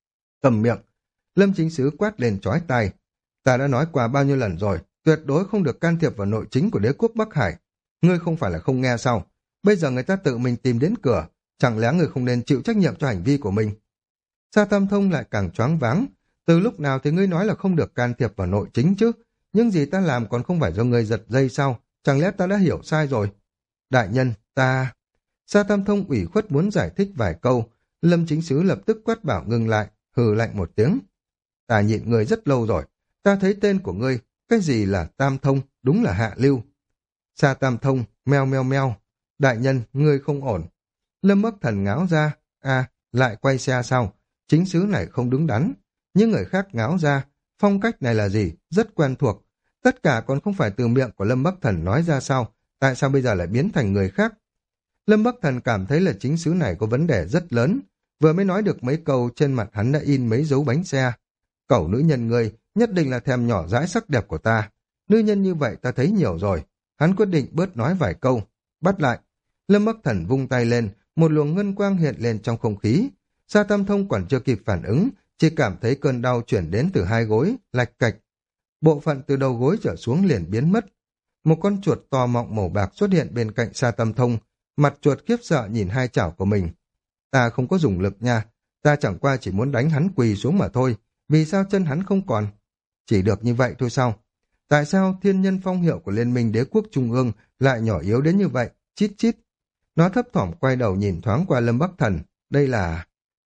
Cầm miệng. Lâm Chính Sứ quát lên chói tai. Ta đã nói qua bao nhiêu lần rồi, tuyệt đối không được can thiệp vào nội chính của đế quốc Bắc Hải. Ngươi không phải là không nghe sao? Bây giờ người ta tự mình tìm đến cửa, chẳng lẽ người không nên chịu trách nhiệm cho hành vi của mình? Sa Tam Thông lại càng choáng váng. Từ lúc nào thì ngươi nói là không được can thiệp vào nội chính chứ? Nhưng gì ta làm còn không phải do ngươi giật dây sao? Chẳng lẽ ta đã hiểu sai rồi? Đại nhân, ta... Sa Tam Thông ủy khuất muốn giải thích vài câu. Lâm Chính Sứ lập tức quát bảo ngừng lại, hừ lạnh một tiếng. Ta nhịn ngươi rất lâu rồi. Ta thấy tên của ngươi, cái gì là Tam Thông, đúng là hạ lưu. Sa Tam Thông, meo meo meo. Đại nhân, ngươi không ổn. Lâm Bắc Thần ngáo ra. À, lại quay xe sao? Chính Sứ này không đứng đắn. Những người khác ngáo ra. Phong cách này là gì? Rất quen thuộc. Tất cả còn không phải từ miệng của Lâm Bắc Thần nói ra sao? Tại sao bây giờ lại biến thành người khác? Lâm Bắc Thần cảm thấy là Chính Sứ này có vấn đề rất lớn. Vừa mới nói được mấy câu, trên mặt hắn đã in mấy dấu bánh xe. Cẩu nữ nhân ngươi, nhất định là thèm nhỏ dãi sắc đẹp của ta. Nữ nhân như vậy ta thấy nhiều rồi. Hắn quyết định bớt nói vài câu. Bắt lại. Lâm Bắc Thần vung tay lên, một luồng ngân quang hiện lên trong không khí. Sa Tam Thông còn chưa kịp phản ứng, chỉ cảm thấy cơn đau chuyển đến từ hai gối, lạch cạch. Bộ phận từ đầu gối trở xuống liền biến mất. Một con chuột to mọng màu bạc xuất hiện bên cạnh Sa Tam Thông, mặt chuột khiếp sợ nhìn hai chảo của mình. Ta không có dùng lực nha, ta chẳng qua chỉ muốn đánh hắn quỳ xuống mà thôi, vì sao chân hắn không còn? Chỉ được như vậy thôi sao? Tại sao thiên nhân phong hiệu của Liên minh Đế quốc Trung ương lại nhỏ yếu đến như vậy? Chít chít. Nó thấp thỏm quay đầu nhìn thoáng qua Lâm Bắc Thần. Đây là...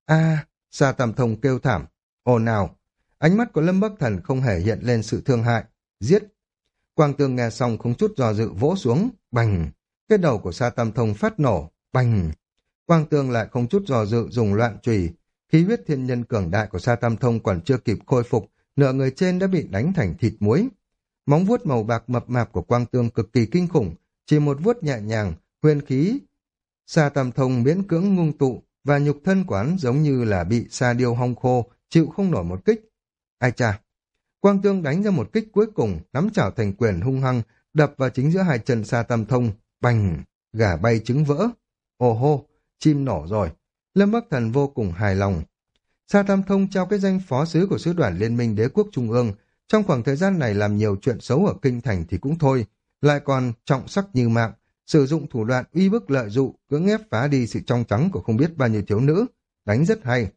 a Sa Tam Thông kêu thảm. Ồ nào! Ánh mắt của Lâm Bắc Thần không hề hiện lên sự thương hại. Giết! Quang Tương nghe xong không chút do dự vỗ xuống. Bành! Cái đầu của Sa Tam Thông phát nổ. Bành! Quang Tương lại không chút do dự dùng loạn chùy. Khí huyết thiên nhân cường đại của Sa Tam Thông còn chưa kịp khôi phục, nửa người trên đã bị đánh thành thịt muối. Móng vuốt màu bạc mập mạp của Quang Tương cực kỳ kinh khủng, chỉ một vuốt nhẹ nhàng, huyền khí. Sa Tam Thông miễn cưỡng ngưng tụ, và nhục thân của hắn giống như là bị sa điêu hong khô, chịu không nổi một kích. Ai chà! Quang Tương đánh ra một kích cuối cùng, nắm chảo thành quyền hung hăng, đập vào chính giữa hai chân Sa Tam Thông. Bành! Gà bay trứng vỡ. Ồ hô! Chim nổ rồi. Lâm Bắc Thần vô cùng hài lòng. Sa Tam Thông trao cái danh phó sứ của sứ đoàn Liên minh Đế quốc Trung ương. Trong khoảng thời gian này làm nhiều chuyện xấu ở kinh thành thì cũng thôi, lại còn trọng sắc như mạng, sử dụng thủ đoạn uy bức lợi dụ, cưỡng ép phá đi sự trong trắng của không biết bao nhiêu thiếu nữ. Đánh rất hay.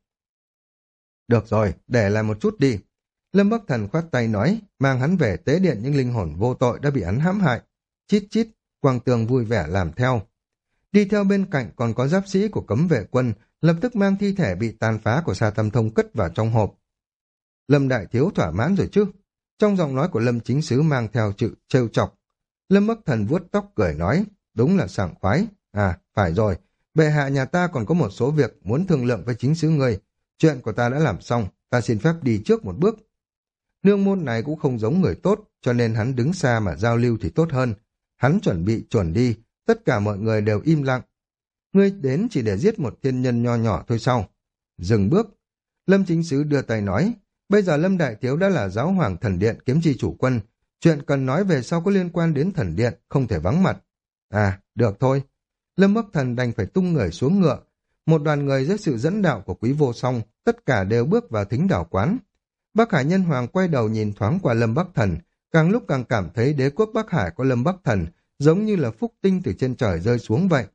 Được rồi, để lại một chút đi. Lâm Bắc Thần khoát tay nói, mang hắn về tế điện những linh hồn vô tội đã bị hắn hãm hại. Chít chít, Quang Tường vui vẻ làm theo. Đi theo bên cạnh còn có giáp sĩ của cấm vệ quân, lập tức mang thi thể bị tàn phá của Sa Tam Thông cất vào trong hộp. Lâm đại thiếu thỏa mãn rồi chứ? Trong giọng nói của Lâm Chính Sứ mang theo chữ trêu chọc. Lâm Bắc Thần vuốt tóc cười nói, đúng là sảng khoái. À, phải rồi, bệ hạ nhà ta còn có một số việc muốn thương lượng với chính sứ ngươi. Chuyện của ta đã làm xong, ta xin phép đi trước một bước. Nương môn này cũng không giống người tốt, cho nên hắn đứng xa mà giao lưu thì tốt hơn. Hắn chuẩn bị chuẩn đi, tất cả mọi người đều im lặng. Ngươi đến chỉ để giết một thiên nhân nho nhỏ thôi sao? Dừng bước. Lâm Chính Sứ đưa tay nói, bây giờ Lâm Đại Thiếu đã là giáo hoàng thần điện kiếm chi chủ quân. Chuyện cần nói về sau có liên quan đến thần điện, không thể vắng mặt. À, được thôi. Lâm Bắc Thần đành phải tung người xuống ngựa. Một đoàn người dưới sự dẫn đạo của Quý Vô Song, tất cả đều bước vào thính đảo quán. Bắc Hải Nhân Hoàng quay đầu nhìn thoáng qua Lâm Bắc Thần, càng lúc càng cảm thấy đế quốc Bắc Hải có Lâm Bắc Thần, giống như là phúc tinh từ trên trời rơi xuống vậy.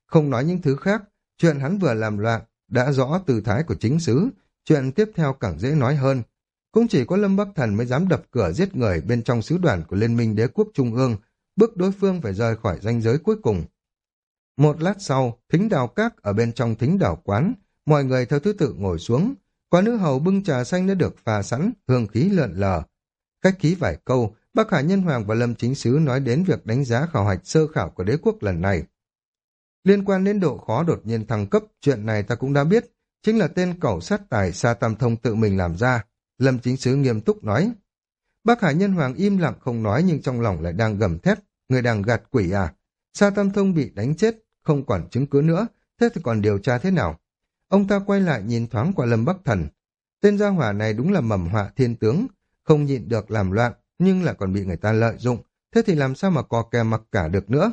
Không nói những thứ khác, chuyện hắn vừa làm loạn, đã rõ tư thái của chính sứ, chuyện tiếp theo càng dễ nói hơn. Cũng chỉ có Lâm Bắc Thần mới dám đập cửa giết người bên trong sứ đoàn của Liên minh Đế quốc Trung ương, bức đối phương phải rời khỏi ranh giới cuối cùng. Một lát sau, thính đào các ở bên trong thính đào quán, mọi người theo thứ tự ngồi xuống, có nữ hầu bưng trà xanh đã được pha sẵn, hương khí lượn lờ. Cách khí vài câu, Bắc Hải Nhân Hoàng và Lâm Chính Sứ nói đến việc đánh giá khảo hạch sơ khảo của đế quốc lần này. Liên quan đến độ khó đột nhiên thăng cấp, chuyện này ta cũng đã biết, chính là tên cẩu sát tài Sa Tam Thông tự mình làm ra. Lâm Chính Sứ nghiêm túc nói. Bắc Hải Nhân Hoàng im lặng không nói nhưng trong lòng lại đang gầm thét, người đang gạt quỷ à. Sa Tam Thông bị đánh chết, không còn chứng cứ nữa, thế thì còn điều tra thế nào? Ông ta quay lại nhìn thoáng qua Lâm Bắc Thần. Tên gia hỏa này đúng là mầm họa thiên tướng, không nhịn được làm loạn, nhưng lại còn bị người ta lợi dụng, thế thì làm sao mà cò kè mặc cả được nữa?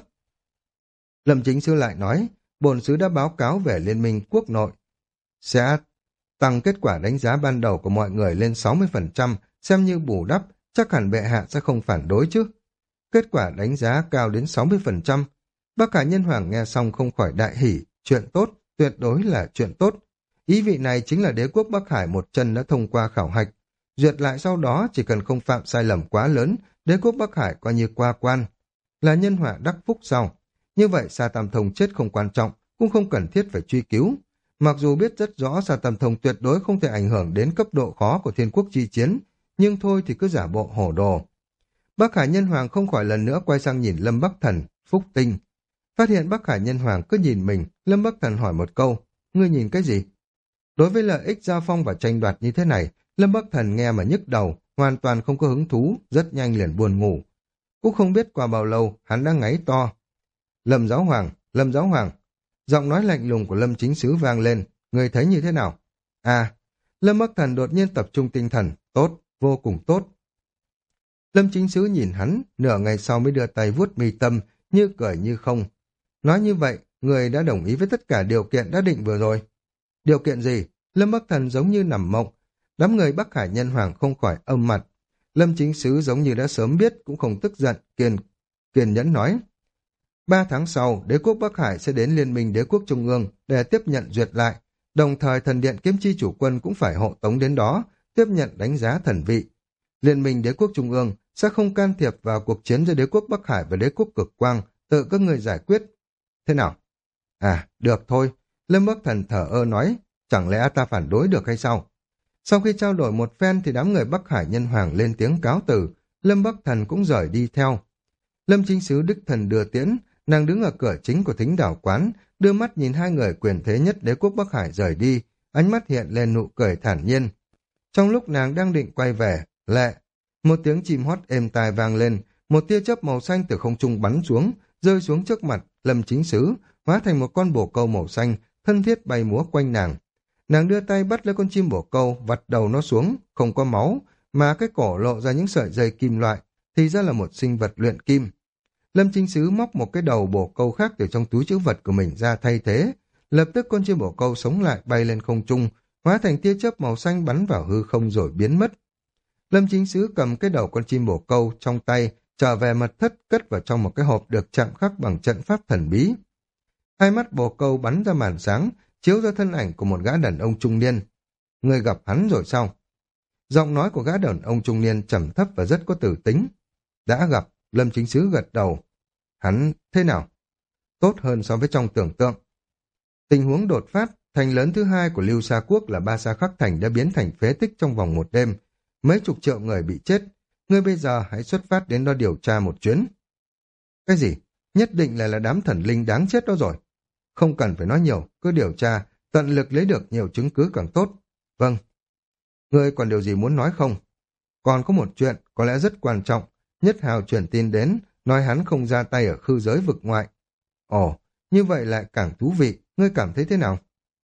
Lâm Chính Sư lại nói, bổn sứ đã báo cáo về Liên minh quốc nội, sẽ tăng kết quả đánh giá ban đầu của mọi người lên sáu mươi phần trăm, xem như bù đắp, chắc hẳn bệ hạ sẽ không phản đối chứ. Kết quả đánh giá cao đến sáu mươi phần trăm. Bắc Hải Nhân Hoàng nghe xong không khỏi đại hỉ, chuyện tốt, tuyệt đối là chuyện tốt. Ý vị này chính là đế quốc Bắc Hải một chân đã thông qua khảo hạch. Duyệt lại sau đó chỉ cần không phạm sai lầm quá lớn, đế quốc Bắc Hải coi như qua quan. Là nhân họa đắc phúc sau. Như vậy Sa Tam Thông chết không quan trọng, cũng không cần thiết phải truy cứu. Mặc dù biết rất rõ Sa Tam Thông tuyệt đối không thể ảnh hưởng đến cấp độ khó của thiên quốc chi chiến, nhưng thôi thì cứ giả bộ hổ đồ. Bắc Hải Nhân Hoàng không khỏi lần nữa quay sang nhìn Lâm Bắc Thần, Phúc Tinh. Phát hiện Bắc Hải Nhân Hoàng cứ nhìn mình, Lâm Bắc Thần hỏi một câu, ngươi nhìn cái gì? Đối với lợi ích giao phong và tranh đoạt như thế này, Lâm Bắc Thần nghe mà nhức đầu, hoàn toàn không có hứng thú, rất nhanh liền buồn ngủ. Cũng không biết qua bao lâu, hắn đã ngáy to. Lâm Giáo Hoàng, Lâm Giáo Hoàng. Giọng nói lạnh lùng của Lâm Chính Sứ vang lên, người thấy như thế nào? À, Lâm Bắc Thần đột nhiên tập trung tinh thần, tốt, vô cùng tốt. Lâm Chính Sứ nhìn hắn, nửa ngày sau mới đưa tay vuốt mi tâm, như cười như không. Nói như vậy, người đã đồng ý với tất cả điều kiện đã định vừa rồi. Điều kiện gì? Lâm Bắc Thần giống như nằm mộng. Đám người Bắc Hải Nhân Hoàng không khỏi âm mặt. Lâm Chính Sứ giống như đã sớm biết, cũng không tức giận, kiên, kiên nhẫn nói. Ba tháng sau, đế quốc Bắc Hải sẽ đến Liên minh Đế quốc Trung ương để tiếp nhận duyệt lại. Đồng thời thần điện Kiếm Chi chủ quân cũng phải hộ tống đến đó, tiếp nhận đánh giá thần vị. Liên minh Đế quốc Trung ương sẽ không can thiệp vào cuộc chiến giữa đế quốc Bắc Hải và đế quốc Cực Quang, tự các người giải quyết. Thế nào? À, được thôi. Lâm Bắc Thần thở ơ nói, chẳng lẽ ta phản đối được hay sao? Sau khi trao đổi một phen thì đám người Bắc Hải Nhân Hoàng lên tiếng cáo từ, Lâm Bắc Thần cũng rời đi theo. Lâm Chính Sứ đích thần đưa tiễn, nàng đứng ở cửa chính của thính đảo quán, đưa mắt nhìn hai người quyền thế nhất đế quốc Bắc Hải rời đi, ánh mắt hiện lên nụ cười thản nhiên. Trong lúc nàng đang định quay về, lệ, một tiếng chim hót êm tai vang lên, một tia chớp màu xanh từ không trung bắn xuống, rơi xuống trước mặt Lâm Chính Sứ, hóa thành một con bồ câu màu xanh, thân thiết bay múa quanh nàng. Nàng đưa tay bắt lấy con chim bồ câu, vặt đầu nó xuống, không có máu, mà cái cổ lộ ra những sợi dây kim loại, thì ra là một sinh vật luyện kim. Lâm Chính Sứ móc một cái đầu bồ câu khác từ trong túi trữ vật của mình ra thay thế, lập tức con chim bồ câu sống lại bay lên không trung, hóa thành tia chớp màu xanh bắn vào hư không rồi biến mất. Lâm Chính Sứ cầm cái đầu con chim bồ câu trong tay, trở về mật thất cất vào trong một cái hộp được chạm khắc bằng trận pháp thần bí. Hai mắt bồ câu bắn ra màn sáng, chiếu ra thân ảnh của một gã đàn ông trung niên. Người gặp hắn rồi sao? Giọng nói của gã đàn ông trung niên trầm thấp và rất có tử tính. Đã gặp, Lâm Chính Sứ gật đầu. Hắn thế nào? Tốt hơn so với trong tưởng tượng. Tình huống đột phát, thành lớn thứ hai của Lưu Sa Quốc là Ba Sa Khắc Thành đã biến thành phế tích trong vòng một đêm. Mấy chục triệu người bị chết. Ngươi bây giờ hãy xuất phát đến đó điều tra một chuyến. Cái gì? Nhất định là là đám thần linh đáng chết đó rồi. Không cần phải nói nhiều, cứ điều tra, tận lực lấy được nhiều chứng cứ càng tốt. Vâng. Ngươi còn điều gì muốn nói không? Còn có một chuyện, có lẽ rất quan trọng. Nhất Hào truyền tin đến, nói hắn không ra tay ở khư giới vực ngoại. Ồ, như vậy lại càng thú vị, ngươi cảm thấy thế nào?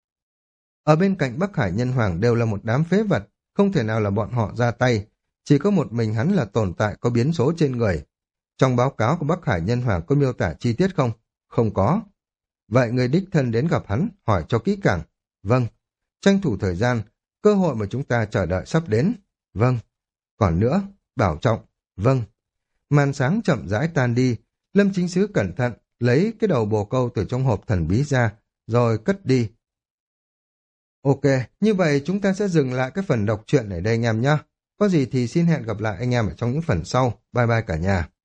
Ở bên cạnh Bắc Hải Nhân Hoàng đều là một đám phế vật, không thể nào là bọn họ ra tay. Chỉ có một mình hắn là tồn tại có biến số trên người. Trong báo cáo của Bắc Hải Nhân Hoàng có miêu tả chi tiết không? Không có. Vậy người đích thân đến gặp hắn, hỏi cho kỹ càng. Vâng. Tranh thủ thời gian, cơ hội mà chúng ta chờ đợi sắp đến. Vâng. Còn nữa, bảo trọng. Vâng. Màn sáng chậm rãi tan đi, Lâm Chính Sứ cẩn thận, lấy cái đầu bồ câu từ trong hộp thần bí ra, rồi cất đi. Ok, như vậy chúng ta sẽ dừng lại cái phần đọc truyện ở đây anh em nhé. Có gì thì xin hẹn gặp lại anh em ở trong những phần sau. Bye bye cả nhà.